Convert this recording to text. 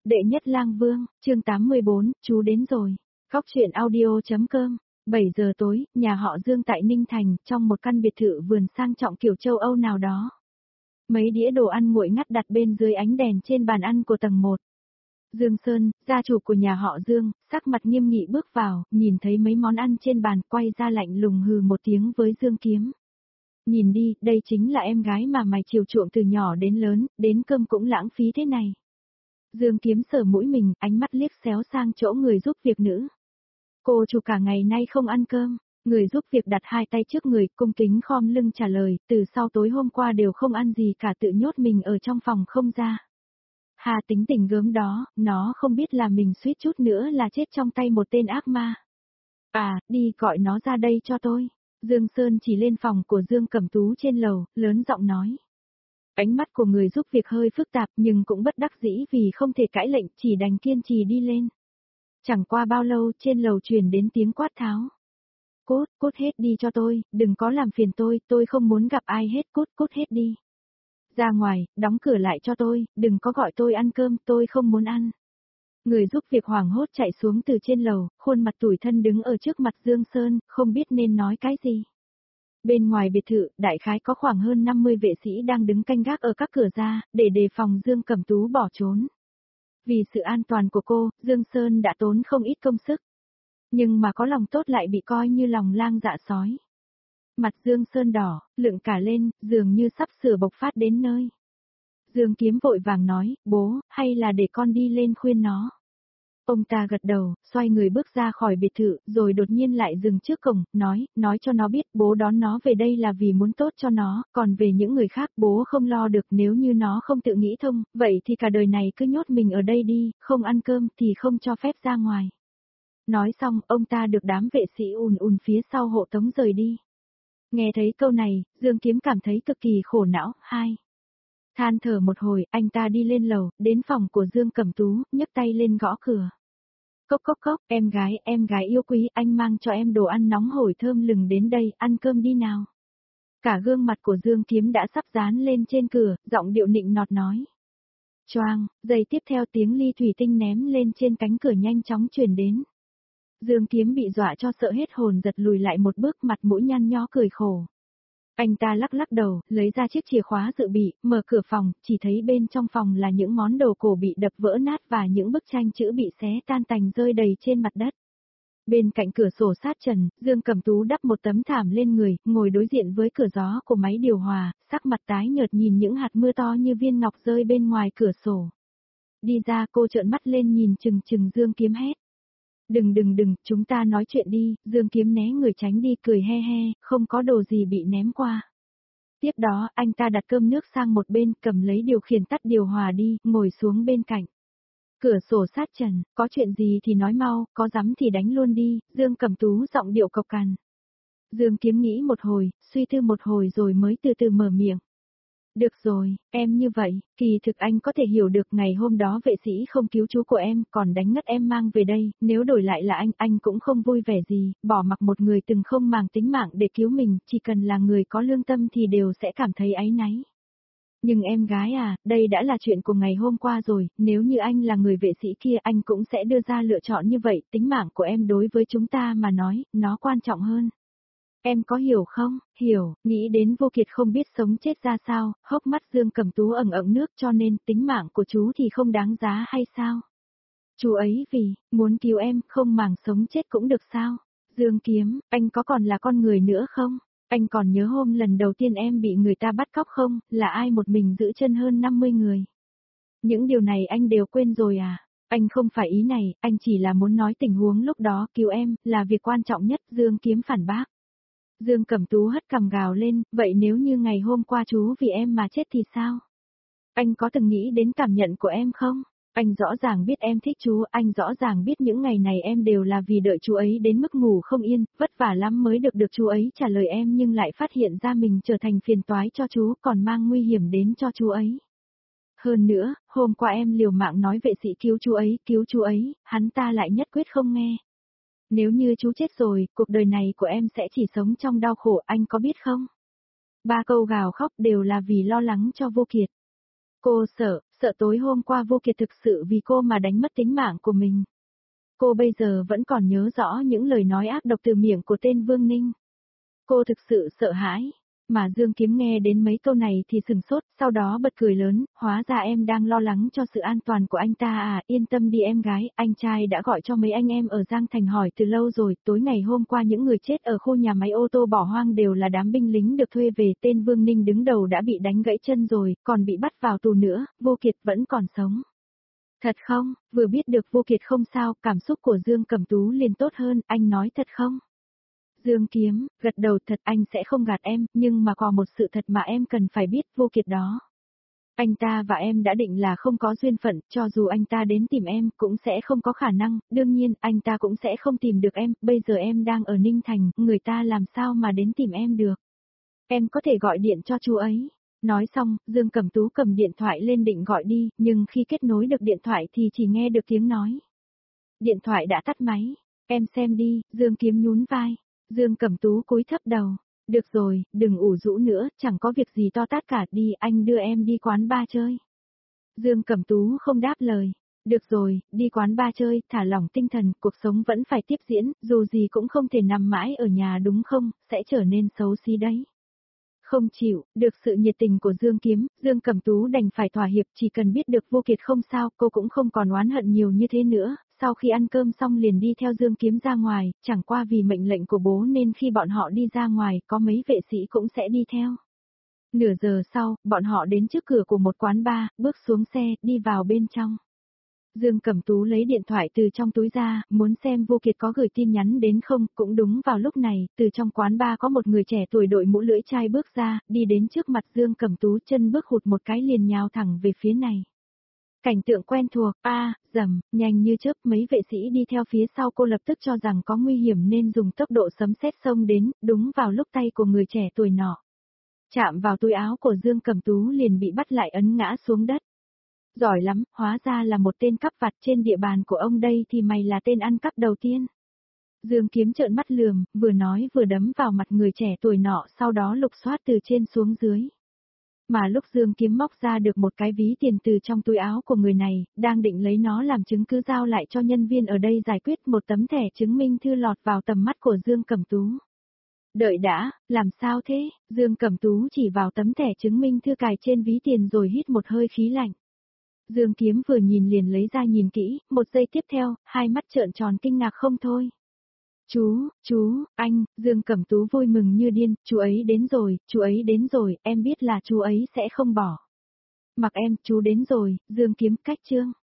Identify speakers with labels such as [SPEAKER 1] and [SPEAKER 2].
[SPEAKER 1] Đệ nhất lang vương, chương 84, chú đến rồi. Góc truyện audio.com. 7 giờ tối, nhà họ Dương tại Ninh Thành, trong một căn biệt thự vườn sang trọng kiểu châu Âu nào đó. Mấy đĩa đồ ăn nguội ngắt đặt bên dưới ánh đèn trên bàn ăn của tầng 1. Dương Sơn, gia chủ của nhà họ Dương, sắc mặt nghiêm nghị bước vào, nhìn thấy mấy món ăn trên bàn, quay ra lạnh lùng hừ một tiếng với Dương Kiếm. Nhìn đi, đây chính là em gái mà mày chiều chuộng từ nhỏ đến lớn, đến cơm cũng lãng phí thế này. Dương Kiếm sờ mũi mình, ánh mắt liếc xéo sang chỗ người giúp việc nữ. Cô chủ cả ngày nay không ăn cơm, người giúp việc đặt hai tay trước người, cung kính khom lưng trả lời, từ sau tối hôm qua đều không ăn gì cả, tự nhốt mình ở trong phòng không ra. Hà tính tình gớm đó, nó không biết là mình suýt chút nữa là chết trong tay một tên ác ma. À, đi gọi nó ra đây cho tôi. Dương Sơn chỉ lên phòng của Dương Cẩm Tú trên lầu, lớn giọng nói. Ánh mắt của người giúp việc hơi phức tạp nhưng cũng bất đắc dĩ vì không thể cãi lệnh, chỉ đành kiên trì đi lên. Chẳng qua bao lâu trên lầu truyền đến tiếng quát tháo. Cút hết đi cho tôi, đừng có làm phiền tôi không muốn gặp ai hết, cút hết đi. Ra ngoài, đóng cửa lại cho tôi, đừng có gọi tôi ăn cơm, tôi không muốn ăn. Người giúp việc hoảng hốt chạy xuống từ trên lầu, khuôn mặt tủi thân đứng ở trước mặt Dương Sơn, không biết nên nói cái gì. Bên ngoài biệt thự, đại khái có khoảng hơn 50 vệ sĩ đang đứng canh gác ở các cửa ra, để đề phòng Dương Cẩm Tú bỏ trốn. Vì sự an toàn của cô, Dương Sơn đã tốn không ít công sức. Nhưng mà có lòng tốt lại bị coi như lòng lang dạ sói. Mặt Dương Sơn đỏ, lựng cả lên, dường như sắp sửa bộc phát đến nơi. Dương Kiếm vội vàng nói, bố, hay là để con đi lên khuyên nó. Ông ta gật đầu, xoay người bước ra khỏi biệt thự, rồi đột nhiên lại dừng trước cổng, nói cho nó biết bố đón nó về đây là vì muốn tốt cho nó, còn về những người khác bố không lo được, nếu như nó không tự nghĩ thông, vậy thì cả đời này cứ nhốt mình ở đây đi, không ăn cơm thì không cho phép ra ngoài. Nói xong, ông ta được đám vệ sĩ ùn phía sau hộ tống rời đi. Nghe thấy câu này, Dương Kiếm cảm thấy cực kỳ khổ não. Than thở một hồi, anh ta đi lên lầu, đến phòng của Dương Cẩm Tú, nhấc tay lên gõ cửa. Cốc, em gái yêu quý, anh mang cho em đồ ăn nóng hổi thơm lừng đến đây, ăn cơm đi nào. Cả gương mặt của Dương Kiếm đã sắp dán lên trên cửa, giọng điệu nịnh nọt nói. Choang, giây tiếp theo tiếng ly thủy tinh ném lên trên cánh cửa nhanh chóng truyền đến. Dương Kiếm bị dọa cho sợ hết hồn, giật lùi lại một bước, mặt mũi nhăn nhó cười khổ. Anh ta lắc đầu, lấy ra chiếc chìa khóa dự bị, mở cửa phòng, chỉ thấy bên trong phòng là những món đồ cổ bị đập vỡ nát và những bức tranh chữ bị xé tan tành rơi đầy trên mặt đất. Bên cạnh cửa sổ sát trần, Dương Cẩm Tú đắp một tấm thảm lên người, ngồi đối diện với cửa gió của máy điều hòa, sắc mặt tái nhợt nhìn những hạt mưa to như viên ngọc rơi bên ngoài cửa sổ. Đi ra, cô trợn mắt lên nhìn chừng Dương Kiếm hét. Đừng, chúng ta nói chuyện đi. Dương Kiếm né người tránh đi, cười he, không có đồ gì bị ném qua. Tiếp đó, anh ta đặt cơm nước sang một bên, cầm lấy điều khiển tắt điều hòa đi, ngồi xuống bên cạnh. Cửa sổ sát trần, có chuyện gì thì nói mau, có dám thì đánh luôn đi. Dương Cẩm Tú giọng điệu cộc cằn. Dương Kiếm nghĩ một hồi, suy tư một hồi rồi mới từ từ mở miệng. Được rồi, em như vậy, kỳ thực anh có thể hiểu được, ngày hôm đó vệ sĩ không cứu chú của em, còn đánh ngất em mang về đây, nếu đổi lại là anh cũng không vui vẻ gì, bỏ mặc một người từng không màng tính mạng để cứu mình, chỉ cần là người có lương tâm thì đều sẽ cảm thấy áy náy. Nhưng em gái à, đây đã là chuyện của ngày hôm qua rồi, nếu như anh là người vệ sĩ kia anh cũng sẽ đưa ra lựa chọn như vậy, tính mạng của em đối với chúng ta mà nói, nó quan trọng hơn. Em có hiểu không? Hiểu, nghĩ đến Vô Kiệt không biết sống chết ra sao, hốc mắt Dương Cẩm Tú ẩn nước, cho nên tính mạng của chú thì không đáng giá hay sao? Chú ấy vì, muốn cứu em, không màng sống chết cũng được sao? Dương Kiếm, anh có còn là con người nữa không? Anh còn nhớ hôm lần đầu tiên em bị người ta bắt cóc không? Là ai một mình giữ chân hơn 50 người? Những điều này anh đều quên rồi à? Anh không phải ý này, anh chỉ là muốn nói tình huống lúc đó cứu em, là việc quan trọng nhất. Dương Kiếm phản bác. Dương Cẩm Tú hất cằm gào lên, vậy nếu như ngày hôm qua chú vì em mà chết thì sao? Anh có từng nghĩ đến cảm nhận của em không? Anh rõ ràng biết em thích chú, anh rõ ràng biết những ngày này em đều là vì đợi chú ấy đến mức ngủ không yên, vất vả lắm mới được chú ấy trả lời em, nhưng lại phát hiện ra mình trở thành phiền toái cho chú, còn mang nguy hiểm đến cho chú ấy. Hơn nữa, hôm qua em liều mạng nói vệ sĩ cứu chú ấy, hắn ta lại nhất quyết không nghe. Nếu như chú chết rồi, cuộc đời này của em sẽ chỉ sống trong đau khổ, anh có biết không? 3 câu gào khóc đều là vì lo lắng cho Vô Kiệt. Cô Sợ tối hôm qua Vô Kiệt thực sự vì cô mà đánh mất tính mạng của mình. Cô bây giờ vẫn còn nhớ rõ những lời nói ác độc từ miệng của tên Vương Ninh. Cô thực sự sợ hãi. Mà Dương Kiếm nghe đến mấy câu này thì sừng sốt, sau đó bật cười lớn, hóa ra em đang lo lắng cho sự an toàn của anh ta à, yên tâm đi em gái, anh trai đã gọi cho mấy anh em ở Giang Thành hỏi từ lâu rồi, tối ngày hôm qua những người chết ở khu nhà máy ô tô bỏ hoang đều là đám binh lính được thuê về, tên Vương Ninh đứng đầu đã bị đánh gãy chân rồi, còn bị bắt vào tù nữa, Vô Kiệt vẫn còn sống. Thật không, vừa biết được Vô Kiệt không sao, cảm xúc của Dương Cẩm Tú liền tốt hơn, anh nói thật không? Dương Kiếm, gật đầu thật anh sẽ không gạt em, nhưng mà có một sự thật mà em cần phải biết Vô Kiệt đó. Anh ta và em đã định là không có duyên phận, cho dù anh ta đến tìm em cũng sẽ không có khả năng, đương nhiên anh ta cũng sẽ không tìm được em, bây giờ em đang ở Ninh Thành, người ta làm sao mà đến tìm em được. Em có thể gọi điện cho chú ấy. Nói xong, Dương Cẩm Tú cầm điện thoại lên định gọi đi, nhưng khi kết nối được điện thoại thì chỉ nghe được tiếng nói. Điện thoại đã tắt máy, em xem đi, Dương Kiếm nhún vai. Dương Cẩm Tú cúi thấp đầu. Được rồi, đừng ủ rũ nữa, chẳng có việc gì to tát cả, đi anh đưa em đi quán bar chơi. Dương Cẩm Tú không đáp lời. Được rồi, đi quán bar chơi, thả lỏng tinh thần, cuộc sống vẫn phải tiếp diễn, dù gì cũng không thể nằm mãi ở nhà đúng không, sẽ trở nên xấu xí đấy. Không chịu, được sự nhiệt tình của Dương Kiếm, Dương Cẩm Tú đành phải thỏa hiệp, chỉ cần biết được Vô Kiệt không sao, cô cũng không còn oán hận nhiều như thế nữa, sau khi ăn cơm xong liền đi theo Dương Kiếm ra ngoài, chẳng qua vì mệnh lệnh của bố nên khi bọn họ đi ra ngoài, có mấy vệ sĩ cũng sẽ đi theo. Nửa giờ sau, bọn họ đến trước cửa của một quán bar, bước xuống xe, đi vào bên trong. Dương Cẩm Tú lấy điện thoại từ trong túi ra, muốn xem Vô Kiệt có gửi tin nhắn đến không, cũng đúng vào lúc này, từ trong quán bar có một người trẻ tuổi đội mũ lưỡi chai bước ra, đi đến trước mặt Dương Cẩm Tú, chân bước hụt một cái liền nhào thẳng về phía này. Cảnh tượng quen thuộc, rầm, nhanh như chớp, mấy vệ sĩ đi theo phía sau cô lập tức cho rằng có nguy hiểm nên dùng tốc độ sấm sét xông đến, đúng vào lúc tay của người trẻ tuổi nọ chạm vào túi áo của Dương Cẩm Tú liền bị bắt lại ấn ngã xuống đất. Giỏi lắm, hóa ra là một tên cắp vặt trên địa bàn của ông đây thì mày là tên ăn cắp đầu tiên. Dương Kiếm trợn mắt lườm, vừa nói vừa đấm vào mặt người trẻ tuổi nọ, sau đó lục soát từ trên xuống dưới. Mà lúc Dương Kiếm móc ra được một cái ví tiền từ trong túi áo của người này, đang định lấy nó làm chứng cứ giao lại cho nhân viên ở đây giải quyết, một tấm thẻ chứng minh thư lọt vào tầm mắt của Dương Cẩm Tú. Đợi đã, làm sao thế? Dương Cẩm Tú chỉ vào tấm thẻ chứng minh thư cài trên ví tiền rồi hít một hơi khí lạnh. Dương Kiếm vừa nhìn liền lấy ra nhìn kỹ, một giây tiếp theo, hai mắt trợn tròn kinh ngạc không thôi. Chú, anh, Dương Cẩm Tú vui mừng như điên, chú ấy đến rồi, em biết là chú ấy sẽ không bỏ. Mặc em, chú đến rồi, Dương Kiếm cách chương.